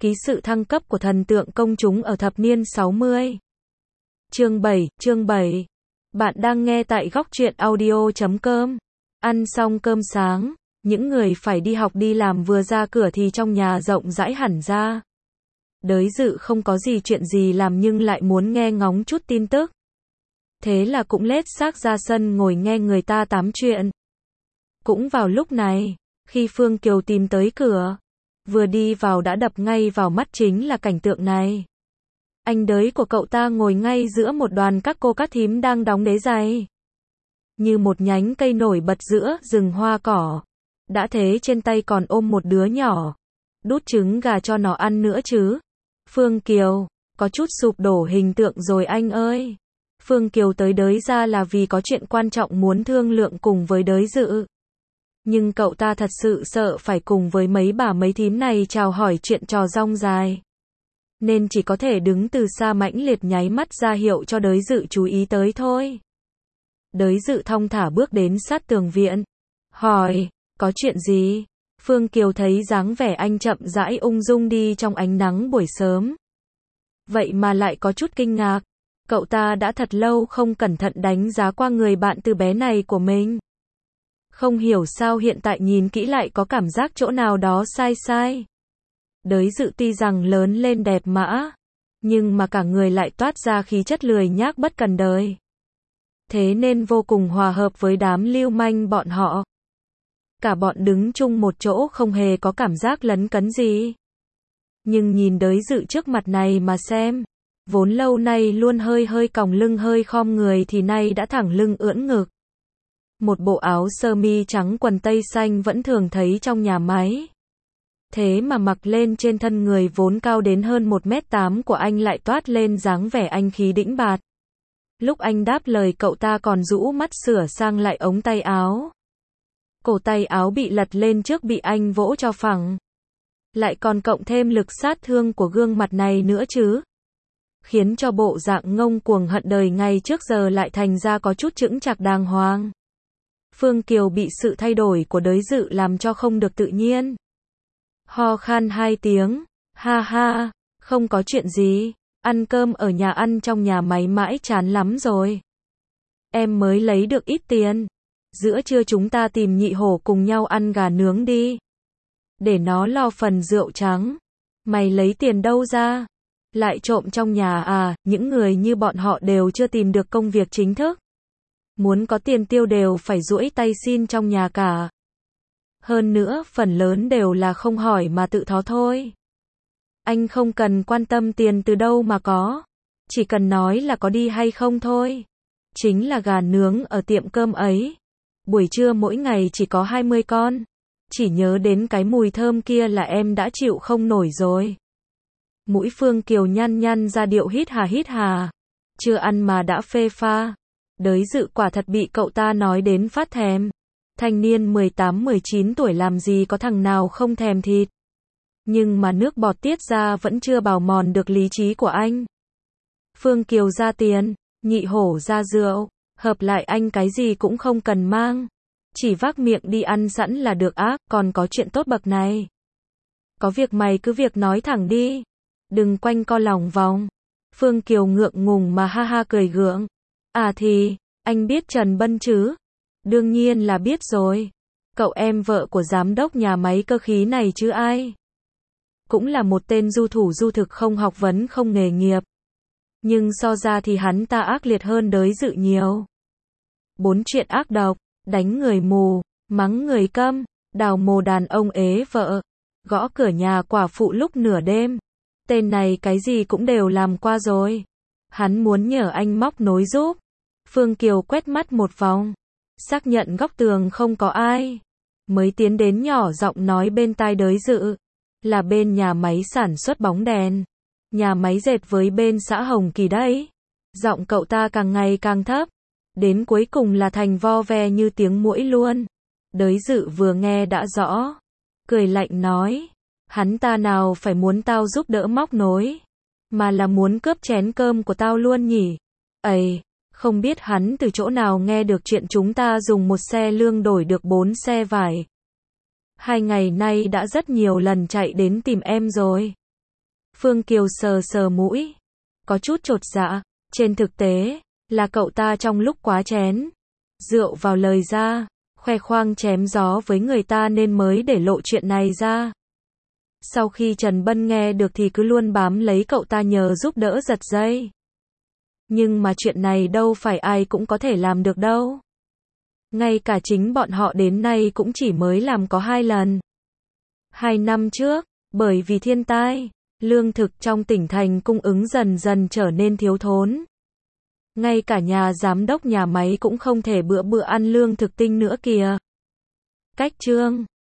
Ký sự thăng cấp của thần tượng công chúng ở thập niên 60. Chương 7. Bạn đang nghe tại góc truyện audio.com. Ăn xong cơm sáng, những người phải đi học đi làm vừa ra cửa thì trong nhà rộng rãi hẳn ra. Đới Dự không có gì chuyện gì làm nhưng lại muốn nghe ngóng chút tin tức. Thế là cũng lết xác ra sân ngồi nghe người ta tám chuyện. Cũng vào lúc này, khi Phương Kiều tìm tới cửa, vừa đi vào đã đập ngay vào mắt chính là cảnh tượng này. Anh đới của cậu ta ngồi ngay giữa một đoàn các cô các thím đang đóng đế giày. Như một nhánh cây nổi bật giữa rừng hoa cỏ. Đã thế trên tay còn ôm một đứa nhỏ. Đút trứng gà cho nó ăn nữa chứ. Phương Kiều, có chút sụp đổ hình tượng rồi anh ơi. Phương Kiều tới đới ra là vì có chuyện quan trọng muốn thương lượng cùng với đới Dự. Nhưng cậu ta thật sự sợ phải cùng với mấy bà mấy thím này chào hỏi chuyện trò rong dài. Nên chỉ có thể đứng từ xa mãnh liệt nháy mắt ra hiệu cho đới Dự chú ý tới thôi. Đới Dự thong thả bước đến sát tường viện. Hỏi, có chuyện gì? Phương Kiều thấy dáng vẻ anh chậm rãi ung dung đi trong ánh nắng buổi sớm. Vậy mà lại có chút kinh ngạc. Cậu ta đã thật lâu không cẩn thận đánh giá qua người bạn từ bé này của mình. Không hiểu sao hiện tại nhìn kỹ lại có cảm giác chỗ nào đó sai sai. Đới Dự tuy rằng lớn lên đẹp mã, nhưng mà cả người lại toát ra khí chất lười nhác bất cần đời. Thế nên vô cùng hòa hợp với đám lưu manh bọn họ. Cả bọn đứng chung một chỗ không hề có cảm giác lấn cấn gì. Nhưng nhìn đới Dự trước mặt này mà xem, vốn lâu nay luôn hơi còng lưng hơi khom người thì nay đã thẳng lưng ưỡn ngực. Một bộ áo sơ mi trắng quần tây xanh vẫn thường thấy trong nhà máy. Thế mà mặc lên trên thân người vốn cao đến hơn 1m8 của anh lại toát lên dáng vẻ anh khí đĩnh bạt. Lúc anh đáp lời cậu ta còn rũ mắt sửa sang lại ống tay áo. Cổ tay áo bị lật lên trước bị anh vỗ cho phẳng. Lại còn cộng thêm lực sát thương của gương mặt này nữa chứ. Khiến cho bộ dạng ngông cuồng hận đời ngày trước giờ lại thành ra có chút chững chạc đàng hoàng. Phương Kiều bị sự thay đổi của đới Dự làm cho không được tự nhiên. Ho khan 2 tiếng, ha ha, không có chuyện gì, ăn cơm ở nhà ăn trong nhà máy mãi chán lắm rồi. Em mới lấy được ít tiền, giữa trưa chúng ta tìm Nhị Hổ cùng nhau ăn gà nướng đi. Để nó lo phần rượu trắng. Mày lấy tiền đâu ra? Lại trộm trong nhà à, những người như bọn họ đều chưa tìm được công việc chính thức. Muốn có tiền tiêu đều phải duỗi tay xin trong nhà cả. Hơn nữa, phần lớn đều là không hỏi mà tự thó thôi. Anh không cần quan tâm tiền từ đâu mà có. Chỉ cần nói là có đi hay không thôi. Chính là gà nướng ở tiệm cơm ấy. Buổi trưa mỗi ngày chỉ có 20 con. Chỉ nhớ đến cái mùi thơm kia là em đã chịu không nổi rồi. Mũi Phương Kiều nhăn ra điệu hít hà. Chưa ăn mà đã phê pha. Đới Dự quả thật bị cậu ta nói đến phát thèm. Thanh niên 18-19 tuổi làm gì có thằng nào không thèm thịt. Nhưng mà nước bọt tiết ra vẫn chưa bào mòn được lý trí của anh. Phương Kiều ra tiền, Nhị Hổ ra rượu, hợp lại anh cái gì cũng không cần mang. Chỉ vác miệng đi ăn sẵn là được ác, còn có chuyện tốt bậc này. Có việc mày cứ việc nói thẳng đi. Đừng quanh co lòng vòng. Phương Kiều ngượng ngùng mà ha cười gượng. À thì, anh biết Trần Bân chứ? Đương nhiên là biết rồi. Cậu em vợ của giám đốc nhà máy cơ khí này chứ ai? Cũng là một tên du thủ du thực không học vấn không nghề nghiệp. Nhưng so ra thì hắn ta ác liệt hơn đới Dự nhiều. 4 chuyện ác độc, đánh người mù, mắng người câm, đào mồ đàn ông ế vợ, gõ cửa nhà quả phụ lúc nửa đêm. Tên này cái gì cũng đều làm qua rồi. Hắn muốn nhờ anh móc nối giúp. Phương Kiều quét mắt một vòng. Xác nhận góc tường không có ai. Mới tiến đến nhỏ giọng nói bên tai đới Dự. Là bên nhà máy sản xuất bóng đèn. Nhà máy dệt với bên xã Hồng Kỳ đấy. Giọng cậu ta càng ngày càng thấp. Đến cuối cùng là thành vo ve như tiếng muỗi luôn. Đới Dự vừa nghe đã rõ. Cười lạnh nói. Hắn ta nào phải muốn tao giúp đỡ móc nối. Mà là muốn cướp chén cơm của tao luôn nhỉ. Ây, không biết hắn từ chỗ nào nghe được chuyện chúng ta dùng một xe lương đổi được 4 xe vải. 2 ngày nay đã rất nhiều lần chạy đến tìm em rồi. Phương Kiều sờ sờ mũi, có chút chột dạ, trên thực tế, là cậu ta trong lúc quá chén rượu vào lời ra, khoe khoang chém gió với người ta nên mới để lộ chuyện này ra. Sau khi Trần Bân nghe được thì cứ luôn bám lấy cậu ta nhờ giúp đỡ giật dây. Nhưng mà chuyện này đâu phải ai cũng có thể làm được đâu. Ngay cả chính bọn họ đến nay cũng chỉ mới làm có 2 lần. 2 năm trước, bởi vì thiên tai, lương thực trong tỉnh thành cung ứng dần dần trở nên thiếu thốn. Ngay cả nhà giám đốc nhà máy cũng không thể bữa bữa ăn lương thực tinh nữa kìa. Cách chương